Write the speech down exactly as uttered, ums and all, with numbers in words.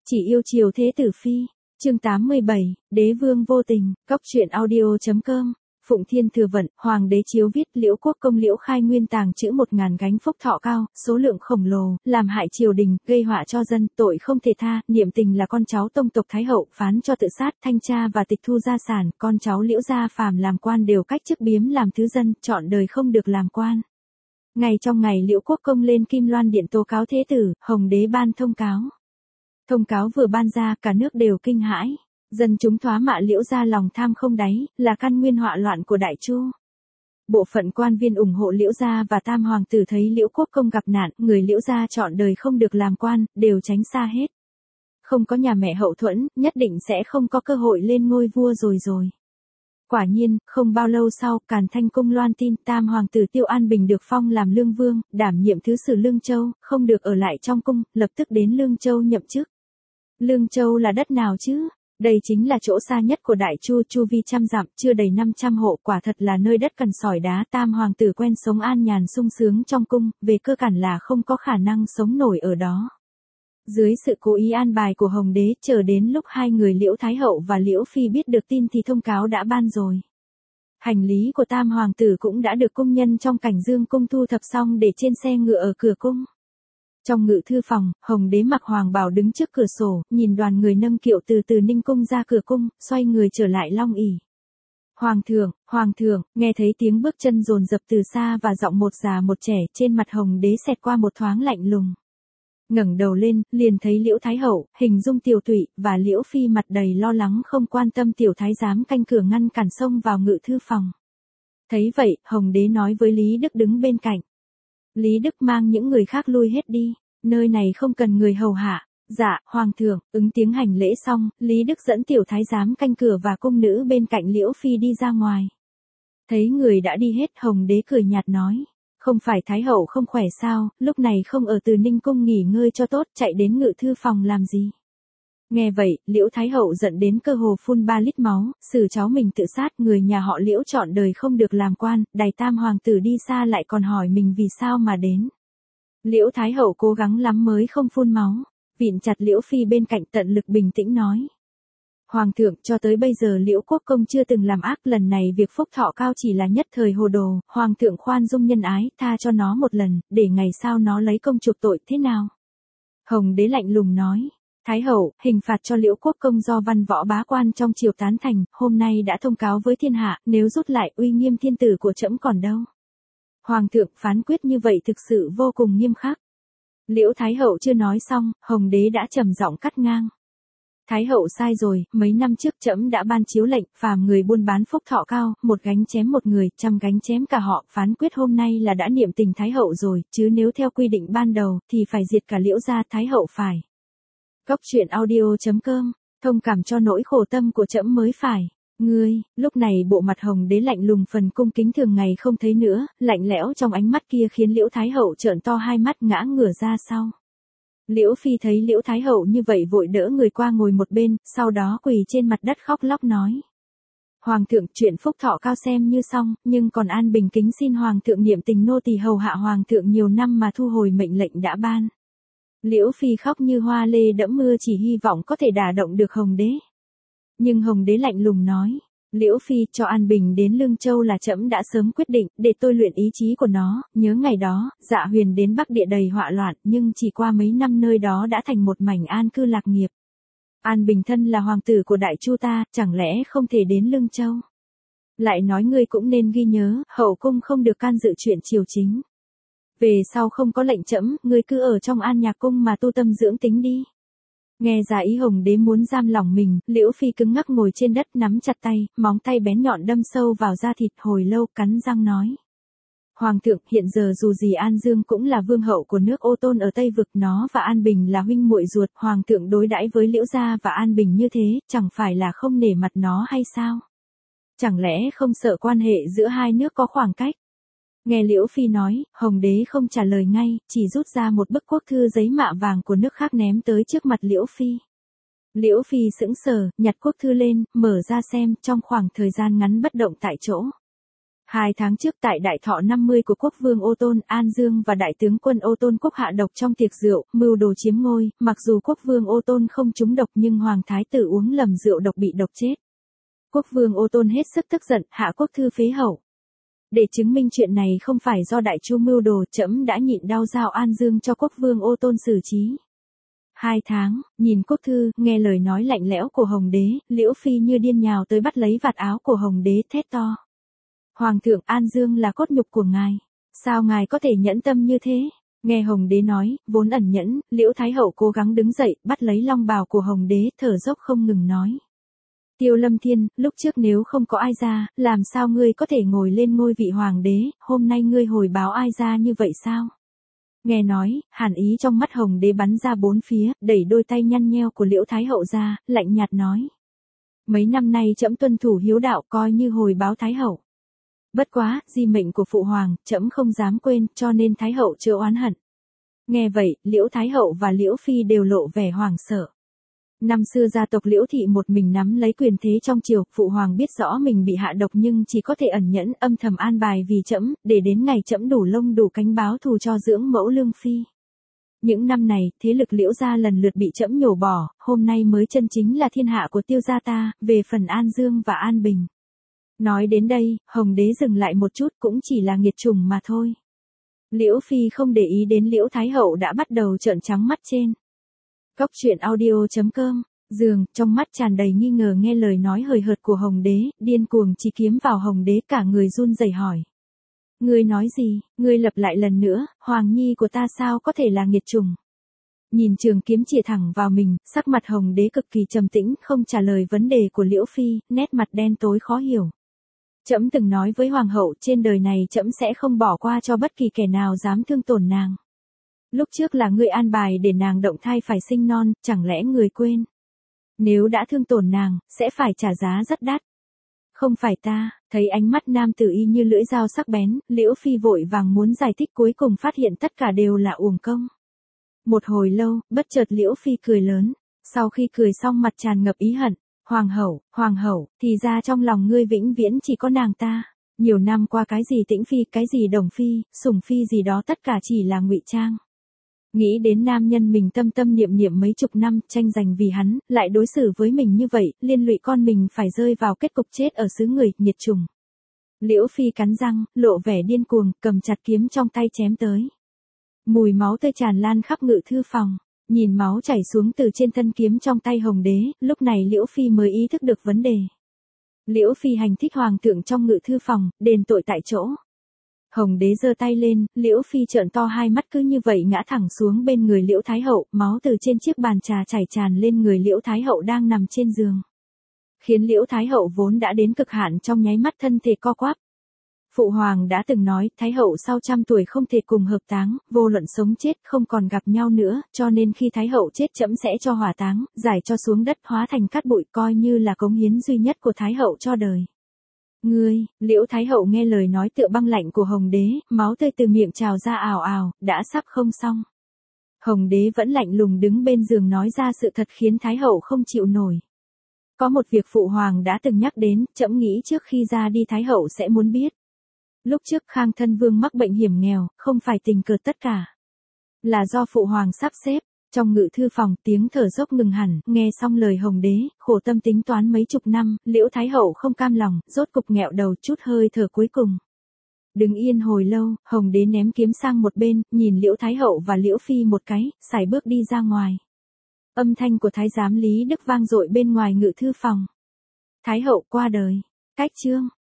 Chỉ yêu chiều thế tử phi. Chương tám mươi bảy, Đế vương vô tình. Cóc truyện audio.com. Phụng Thiên Thừa Vận, Hoàng đế chiếu viết Liễu Quốc công Liễu Khai Nguyên tàng trữ một ngàn gánh phúc thọ cao, số lượng khổng lồ, làm hại triều đình, gây họa cho dân, tội không thể tha. Niệm Tình là con cháu tông tộc Thái hậu, phán cho tự sát, thanh tra và tịch thu gia sản, con cháu Liễu gia phàm làm quan đều cách chức biếm làm thứ dân, trọn đời không được làm quan. Ngày trong ngày Liễu Quốc công lên Kim Loan điện tố cáo thế tử, Hồng đế ban thông cáo. Thông cáo vừa ban ra, cả nước đều kinh hãi. Dân chúng thoá mạ Liễu gia lòng tham không đáy, là căn nguyên họa loạn của Đại Chu. Bộ phận quan viên ủng hộ Liễu gia và Tam hoàng tử thấy Liễu Quốc công gặp nạn, người Liễu gia trọn đời không được làm quan, đều tránh xa hết. Không có nhà mẹ hậu thuẫn, nhất định sẽ không có cơ hội lên ngôi vua rồi rồi. Quả nhiên, không bao lâu sau, Càn Thanh cung loan tin Tam hoàng tử Tiêu An Bình được phong làm Lương Vương, đảm nhiệm thứ sử Lương Châu, không được ở lại trong cung, lập tức đến Lương Châu nhậm chức. Lương Châu là đất nào chứ? Đây chính là chỗ xa nhất của Đại Chu, chu vi trăm dặm, chưa đầy năm trăm hộ, quả thật là nơi đất cần sỏi đá. Tam hoàng tử quen sống an nhàn sung sướng trong cung, về cơ bản là không có khả năng sống nổi ở đó. Dưới sự cố ý an bài của Hồng đế, chờ đến lúc hai người Liễu Thái hậu và Liễu Phi biết được tin thì thông cáo đã ban rồi. Hành lý của Tam hoàng tử cũng đã được cung nhân trong Cảnh Dương cung thu thập xong để trên xe ngựa ở cửa cung. Trong ngự thư phòng, Hồng đế mặc hoàng bào đứng trước cửa sổ, nhìn đoàn người nâng kiệu từ từ Ninh cung ra cửa cung, xoay người trở lại Long ỷ. Hoàng thượng, hoàng thượng, nghe thấy tiếng bước chân dồn dập từ xa và giọng một già một trẻ, trên mặt Hồng đế xẹt qua một thoáng lạnh lùng. Ngẩng đầu lên, liền thấy Liễu Thái hậu, hình dung tiều tụy, và Liễu Phi mặt đầy lo lắng không quan tâm tiểu thái giám canh cửa ngăn cản xông vào ngự thư phòng. Thấy vậy, Hồng đế nói với Lý Đức đứng bên cạnh. Lý Đức mang những người khác lui hết đi, nơi này không cần người hầu hạ. Dạ, hoàng thượng, ứng tiếng hành lễ xong, Lý Đức dẫn tiểu thái giám canh cửa và cung nữ bên cạnh Liễu Phi đi ra ngoài. Thấy người đã đi hết, Hồng đế cười nhạt nói. Không phải Thái hậu không khỏe sao, lúc này không ở Từ Ninh cung nghỉ ngơi cho tốt, chạy đến ngự thư phòng làm gì? Nghe vậy, Liễu Thái hậu giận đến cơ hồ phun ba lít máu, xử cháu mình tự sát, người nhà họ Liễu trọn đời không được làm quan, đày Tam hoàng tử đi xa lại còn hỏi mình vì sao mà đến. Liễu Thái hậu cố gắng lắm mới không phun máu, vịn chặt Liễu Phi bên cạnh tận lực bình tĩnh nói. Hoàng thượng, cho tới bây giờ Liễu Quốc công chưa từng làm ác, lần này việc phúc thọ cao chỉ là nhất thời hồ đồ, hoàng thượng khoan dung nhân ái, tha cho nó một lần, để ngày sau nó lấy công chuộc tội thế nào? Hồng đế lạnh lùng nói. Thái hậu, hình phạt cho Liễu Quốc công do văn võ bá quan trong triều tán thành, hôm nay đã thông cáo với thiên hạ, nếu rút lại uy nghiêm thiên tử của trẫm còn đâu. Hoàng thượng, phán quyết như vậy thực sự vô cùng nghiêm khắc. Liễu Thái hậu chưa nói xong, Hồng đế đã trầm giọng cắt ngang. Thái hậu sai rồi, mấy năm trước trẫm đã ban chiếu lệnh, phàm người buôn bán phúc thọ cao, một gánh chém một người, trăm gánh chém cả họ, phán quyết hôm nay là đã niệm tình Thái hậu rồi, chứ nếu theo quy định ban đầu, thì phải diệt cả Liễu gia. Thái hậu phải. Cóc truyện audio.com, thông cảm cho nỗi khổ tâm của trẫm mới phải. Ngươi, lúc này bộ mặt Hồng đế lạnh lùng phần cung kính thường ngày không thấy nữa, lạnh lẽo trong ánh mắt kia khiến Liễu Thái hậu trợn to hai mắt ngã ngửa ra sau. Liễu Phi thấy Liễu Thái hậu như vậy vội đỡ người qua ngồi một bên, sau đó quỳ trên mặt đất khóc lóc nói. Hoàng thượng, chuyện phúc thọ cao xem như xong, nhưng còn An Bình kính xin Hoàng thượng niệm tình nô tỳ hầu hạ Hoàng thượng nhiều năm mà thu hồi mệnh lệnh đã ban. Liễu Phi khóc như hoa lê đẫm mưa, chỉ hy vọng có thể đả động được Hồng đế. Nhưng Hồng đế lạnh lùng nói. Liễu Phi, cho An Bình đến Lương Châu là trẫm đã sớm quyết định, để tôi luyện ý chí của nó, nhớ ngày đó, Dạ Huyền đến Bắc Địa đầy họa loạn, nhưng chỉ qua mấy năm nơi đó đã thành một mảnh an cư lạc nghiệp. An Bình thân là hoàng tử của Đại Chu ta, chẳng lẽ không thể đến Lương Châu? Lại nói ngươi cũng nên ghi nhớ, hậu cung không được can dự chuyện triều chính. Về sau không có lệnh trẫm, ngươi cứ ở trong An Nhạc cung mà tu tâm dưỡng tính đi. Nghe ra ý Hồng đế muốn giam lỏng mình, Liễu Phi cứng ngắc ngồi trên đất nắm chặt tay, móng tay bén nhọn đâm sâu vào da thịt, hồi lâu cắn răng nói. Hoàng thượng, hiện giờ dù gì An Dương cũng là vương hậu của nước Ô Tôn ở Tây Vực, nó và An Bình là huynh muội ruột, Hoàng thượng đối đãi với Liễu gia và An Bình như thế, chẳng phải là không nể mặt nó hay sao? Chẳng lẽ không sợ quan hệ giữa hai nước có khoảng cách? Nghe Liễu Phi nói, Hồng đế không trả lời ngay, chỉ rút ra một bức quốc thư giấy mạ vàng của nước khác ném tới trước mặt Liễu Phi. Liễu Phi sững sờ, nhặt quốc thư lên, mở ra xem, trong khoảng thời gian ngắn bất động tại chỗ. Hai tháng trước tại đại thọ năm mươi của quốc vương Ô Tôn, An Dương và đại tướng quân Ô Tôn Quốc hạ độc trong tiệc rượu, mưu đồ chiếm ngôi, mặc dù quốc vương Ô Tôn không trúng độc nhưng hoàng thái tử uống lầm rượu độc bị độc chết. Quốc vương Ô Tôn hết sức tức giận, hạ quốc thư phế hậu. Để chứng minh chuyện này không phải do đại chu mưu đồ, trẫm đã nhịn đau giao An Dương cho quốc vương Ô Tôn xử trí. Hai tháng, nhìn quốc thư, nghe lời nói lạnh lẽo của Hồng đế, Liễu Phi như điên nhào tới bắt lấy vạt áo của Hồng đế thét to. Hoàng thượng, An Dương là cốt nhục của ngài. Sao ngài có thể nhẫn tâm như thế? Nghe Hồng đế nói, vốn ẩn nhẫn, Liễu Thái hậu cố gắng đứng dậy, bắt lấy long bào của Hồng đế, thở dốc không ngừng nói. Tiêu Lâm Thiên, lúc trước nếu không có ai ra, làm sao ngươi có thể ngồi lên ngôi vị hoàng đế, hôm nay ngươi hồi báo ai ra như vậy sao? Nghe nói, hàn ý trong mắt Hồng đế bắn ra bốn phía, đẩy đôi tay nhăn nheo của Liễu Thái hậu ra, lạnh nhạt nói. Mấy năm nay trẫm tuân thủ hiếu đạo coi như hồi báo Thái hậu. Bất quá, di mệnh của phụ hoàng, trẫm không dám quên, cho nên Thái hậu chớ oán hận. Nghe vậy, Liễu Thái hậu và Liễu Phi đều lộ vẻ hoảng sợ. Năm xưa gia tộc Liễu thị một mình nắm lấy quyền thế trong triều, phụ hoàng biết rõ mình bị hạ độc nhưng chỉ có thể ẩn nhẫn âm thầm an bài vì trẫm, để đến ngày trẫm đủ lông đủ cánh báo thù cho dưỡng mẫu Lương Phi. Những năm này, thế lực Liễu gia lần lượt bị trẫm nhổ bỏ, hôm nay mới chân chính là thiên hạ của Tiêu gia ta, về phần An Dương và An Bình. Nói đến đây, Hồng đế dừng lại một chút, cũng chỉ là nghiệt chủng mà thôi. Liễu Phi không để ý đến Liễu Thái hậu đã bắt đầu trợn trắng mắt trên. Cốc truyện audio chấm com, giường, trong mắt tràn đầy nghi ngờ nghe lời nói hời hợt của Hồng đế, điên cuồng chỉ kiếm vào Hồng đế, cả người run rẩy hỏi. Ngươi nói gì, ngươi lặp lại lần nữa, hoàng nhi của ta sao có thể là nghiệt chủng? Nhìn trường kiếm chĩa thẳng vào mình, sắc mặt Hồng đế cực kỳ trầm tĩnh, không trả lời vấn đề của Liễu Phi, nét mặt đen tối khó hiểu. Trẫm từng nói với hoàng hậu, trên đời này trẫm sẽ không bỏ qua cho bất kỳ kẻ nào dám thương tổn nàng. Lúc trước là ngươi an bài để nàng động thai phải sinh non, chẳng lẽ người quên? Nếu đã thương tổn nàng, sẽ phải trả giá rất đắt. Không phải ta, thấy ánh mắt nam tử y như lưỡi dao sắc bén, Liễu Phi vội vàng muốn giải thích, cuối cùng phát hiện tất cả đều là uổng công. Một hồi lâu, bất chợt Liễu Phi cười lớn, sau khi cười xong mặt tràn ngập ý hận. Hoàng hậu, hoàng hậu, thì ra trong lòng ngươi vĩnh viễn chỉ có nàng ta. Nhiều năm qua cái gì Tĩnh Phi, cái gì Đồng Phi, Sủng Phi gì đó tất cả chỉ là ngụy trang. Nghĩ đến nam nhân mình tâm tâm niệm niệm mấy chục năm, tranh giành vì hắn, lại đối xử với mình như vậy, liên lụy con mình phải rơi vào kết cục chết ở xứ người, nghiệt chủng. Liễu Phi cắn răng, lộ vẻ điên cuồng, cầm chặt kiếm trong tay chém tới. Mùi máu tươi tràn lan khắp ngự thư phòng. Nhìn máu chảy xuống từ trên thân kiếm trong tay Hồng đế, lúc này Liễu Phi mới ý thức được vấn đề. Liễu Phi hành thích hoàng thượng trong ngự thư phòng, đền tội tại chỗ. Hồng đế giơ tay lên, Liễu Phi trợn to hai mắt cứ như vậy ngã thẳng xuống bên người Liễu Thái hậu, máu từ trên chiếc bàn trà chảy tràn lên người Liễu Thái hậu đang nằm trên giường. Khiến Liễu Thái hậu vốn đã đến cực hạn trong nháy mắt thân thể co quắp. Phụ hoàng đã từng nói, Thái hậu sau trăm tuổi không thể cùng hợp táng, vô luận sống chết không còn gặp nhau nữa, cho nên khi Thái hậu chết trẫm sẽ cho hỏa táng, giải cho xuống đất hóa thành cát bụi, coi như là cống hiến duy nhất của Thái hậu cho đời. Ngươi, Liễu Thái hậu nghe lời nói tựa băng lạnh của Hồng đế, máu tươi từ miệng trào ra ào ào, đã sắp không xong. Hồng đế vẫn lạnh lùng đứng bên giường nói ra sự thật khiến Thái hậu không chịu nổi. Có một việc phụ hoàng đã từng nhắc đến, trẫm nghĩ trước khi ra đi Thái hậu sẽ muốn biết. Lúc trước Khang Thân Vương mắc bệnh hiểm nghèo, không phải tình cờ tất cả. Là do phụ hoàng sắp xếp. Trong ngự thư phòng tiếng thở dốc ngừng hẳn, nghe xong lời Hồng đế, khổ tâm tính toán mấy chục năm, Liễu Thái hậu không cam lòng, rốt cục nghẹo đầu chút hơi thở cuối cùng. Đứng yên hồi lâu, Hồng đế ném kiếm sang một bên, nhìn Liễu Thái hậu và Liễu Phi một cái, sải bước đi ra ngoài. Âm thanh của Thái giám Lý Đức vang dội bên ngoài ngự thư phòng. Thái hậu qua đời. Cách chương